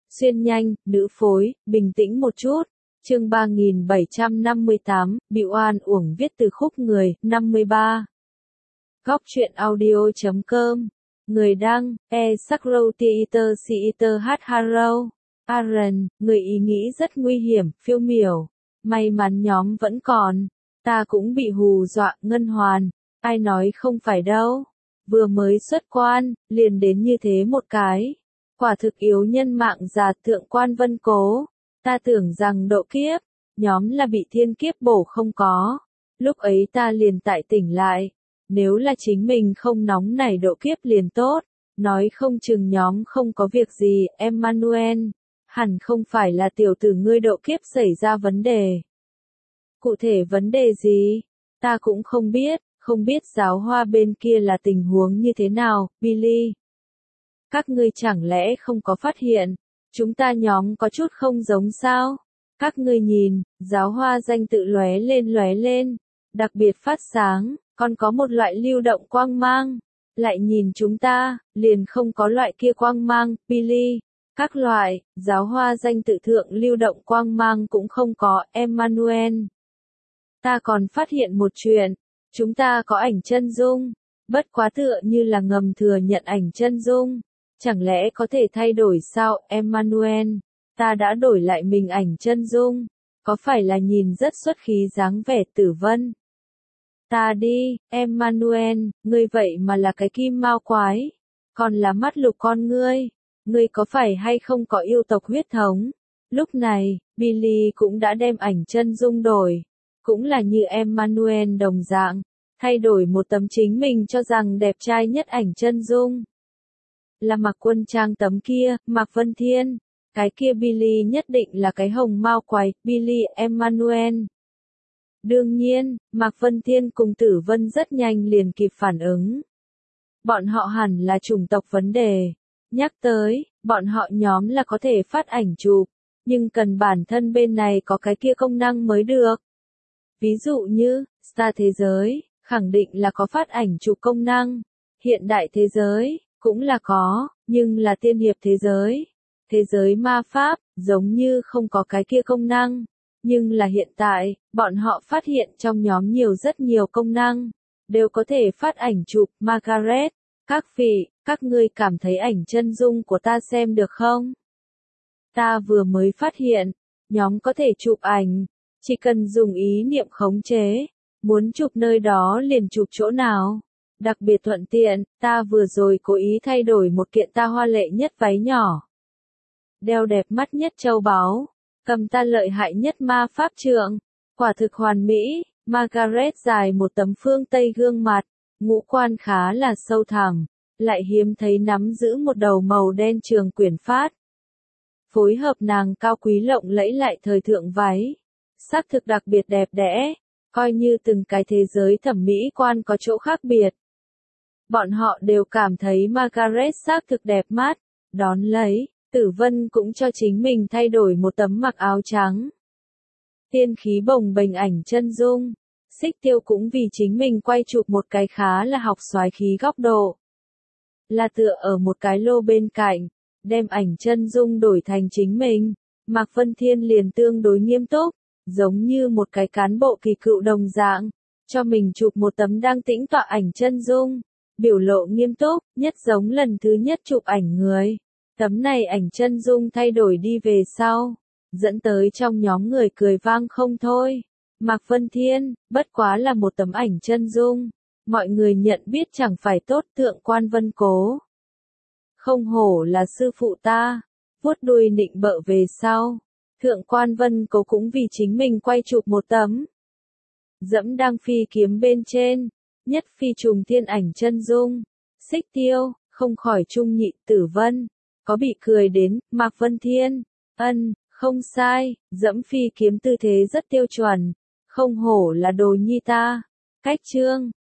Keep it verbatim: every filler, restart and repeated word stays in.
Xuyên nhanh, nữ phối, bình tĩnh một chút. Chương ba nghìn bảy trăm năm mươi tám, bị oan uổng viết từ khúc người, năm mươi ba. Góc truyện audio chấm com. Người đăng, E. Sakrow Theater Theater H. Harrow. Aaron, người ý nghĩ rất nguy hiểm, phiêu miểu. May mắn nhóm vẫn còn. Ta cũng bị hù dọa, Ngân Hoàn. Ai nói không phải đâu. Vừa mới xuất quan, liền đến như thế một cái. Quả thực yếu nhân mạng già thượng quan Vân Cố. Ta tưởng rằng độ kiếp, nhóm là bị thiên kiếp bổ không có. Lúc ấy ta liền tại tỉnh lại. Nếu là chính mình không nóng nảy độ kiếp liền tốt. Nói không chừng nhóm không có việc gì, Emmanuel. Hẳn không phải là tiểu tử ngươi độ kiếp xảy ra vấn đề. Cụ thể vấn đề gì? Ta cũng không biết, không biết giáo hoa bên kia là tình huống như thế nào, Billy. Các ngươi chẳng lẽ không có phát hiện, chúng ta nhóm có chút không giống sao? Các ngươi nhìn, giáo hoa danh tự lóe lên lóe lên, đặc biệt phát sáng, còn có một loại lưu động quang mang. Lại nhìn chúng ta, liền không có loại kia quang mang, Billy. Các loại, giáo hoa danh tự thượng lưu động quang mang cũng không có, Emmanuel. Ta còn phát hiện một chuyện, chúng ta có ảnh chân dung, bất quá tựa như là ngầm thừa nhận ảnh chân dung. Chẳng lẽ có thể thay đổi sao, Emmanuel? Ta đã đổi lại mình ảnh chân dung, có phải là nhìn rất xuất khí dáng vẻ Tử Vân? Ta đi, Emmanuel, ngươi vậy mà là cái kim mao quái, còn là mắt lục con ngươi, ngươi có phải hay không có yêu tộc huyết thống? Lúc này, Billy cũng đã đem ảnh chân dung đổi, cũng là như Emmanuel đồng dạng, thay đổi một tấm chính mình cho rằng đẹp trai nhất ảnh chân dung. Là Mạc Quân Trang tấm kia, Mạc Vân Thiên, cái kia Billy nhất định là cái hồng mao quái, Billy Emmanuel. Đương nhiên, Mạc Vân Thiên cùng Tử Vân rất nhanh liền kịp phản ứng. Bọn họ hẳn là chủng tộc vấn đề. Nhắc tới, bọn họ nhóm là có thể phát ảnh chụp, nhưng cần bản thân bên này có cái kia công năng mới được. Ví dụ như, Star thế giới, khẳng định là có phát ảnh chụp công năng. Hiện đại thế giới, cũng là có, nhưng là tiên hiệp thế giới. Thế giới ma pháp, giống như không có cái kia công năng. Nhưng là hiện tại, bọn họ phát hiện trong nhóm nhiều rất nhiều công năng, đều có thể phát ảnh chụp. Margaret, các vị, các ngươi cảm thấy ảnh chân dung của ta xem được không? Ta vừa mới phát hiện, nhóm có thể chụp ảnh, chỉ cần dùng ý niệm khống chế, muốn chụp nơi đó liền chụp chỗ nào. Đặc biệt thuận tiện, ta vừa rồi cố ý thay đổi một kiện ta hoa lệ nhất váy nhỏ. Đeo đẹp mắt nhất châu báu, cầm ta lợi hại nhất ma pháp trượng, quả thực hoàn mỹ. Margaret dài một tấm phương Tây gương mặt, ngũ quan khá là sâu thẳm, lại hiếm thấy nắm giữ một đầu màu đen trường quyển phát. Phối hợp nàng cao quý lộng lẫy lại thời thượng váy, sắc thực đặc biệt đẹp đẽ, coi như từng cái thế giới thẩm mỹ quan có chỗ khác biệt. Bọn họ đều cảm thấy Margaret sắc thực đẹp mắt, đón lấy, Tử Vân cũng cho chính mình thay đổi một tấm mặc áo trắng. Tiên khí bồng bềnh ảnh chân dung, Xích Tiêu cũng vì chính mình quay chụp một cái khá là học soái khí góc độ. Là tựa ở một cái lô bên cạnh, đem ảnh chân dung đổi thành chính mình, Mạc Vân Thiên liền tương đối nghiêm túc, giống như một cái cán bộ kỳ cựu đồng dạng, cho mình chụp một tấm đang tĩnh tọa ảnh chân dung, biểu lộ nghiêm túc, nhất giống lần thứ nhất chụp ảnh người. Tấm này ảnh chân dung thay đổi đi về sau, dẫn tới trong nhóm người cười vang không thôi. Mạc Vân Thiên, bất quá là một tấm ảnh chân dung, mọi người nhận biết chẳng phải tốt thượng quan Vân Cố. Không hổ là sư phụ ta, vuốt đuôi nịnh bợ về sau, thượng quan Vân Cố cũng vì chính mình quay chụp một tấm. Dẫm đang phi kiếm bên trên, nhất phi trùng thiên ảnh chân dung, Xích Tiêu, không khỏi trung nhị. Tử Vân, có bị cười đến. Mạc Vân Thiên, ân, không sai, dẫm phi kiếm tư thế rất tiêu chuẩn, không hổ là đồ nhi ta. Cách chương,